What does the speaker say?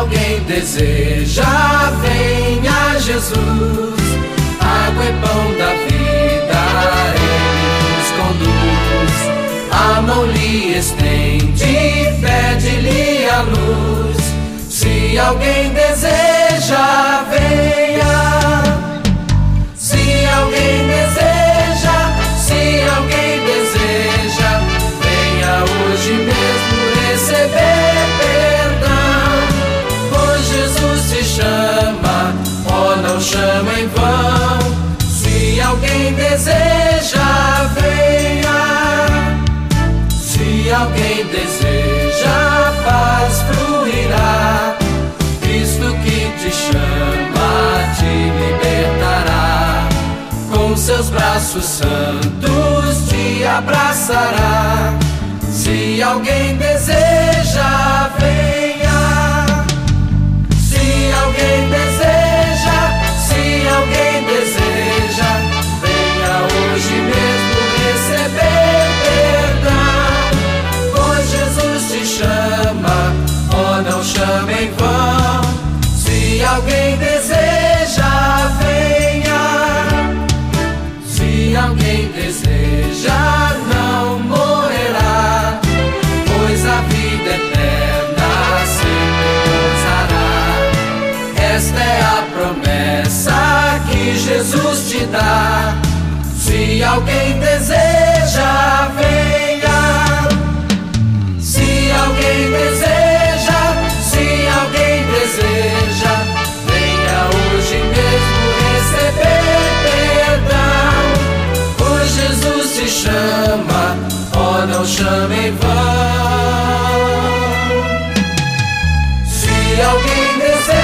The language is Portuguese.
alguém deseja, venha Jesus. Água e pão da vida, Ele nos conduz. A mão lhe estende, pede-lhe a luz. Se alguém deseja, venha. Se alguém deseja, se alguém deseja, venha hoje mesmo receber perdão. Pois Jesus te chama, oh, não chama em vão. Se alguém deseja, venha. Se alguém deseja, a paz fluirá. Cristo que te chama, te libertará. Com seus braços santos te abraçará. Se alguém deseja, venha. Se alguém deseja, se alguém deseja, venha hoje mesmo receber perdão. Pois Jesus te chama, oh, não chama em vão. Se alguém deseja, venha. Se alguém deseja, não morrerá, pois a vida eterna sempre gozará. Esta é a promessa que Jesus te dá. Se alguém deseja, venha. Se alguém deseja, se alguém deseja, venha hoje mesmo receber perdão. Pois Jesus te chama, oh, não chama em vão. Se alguém deseja,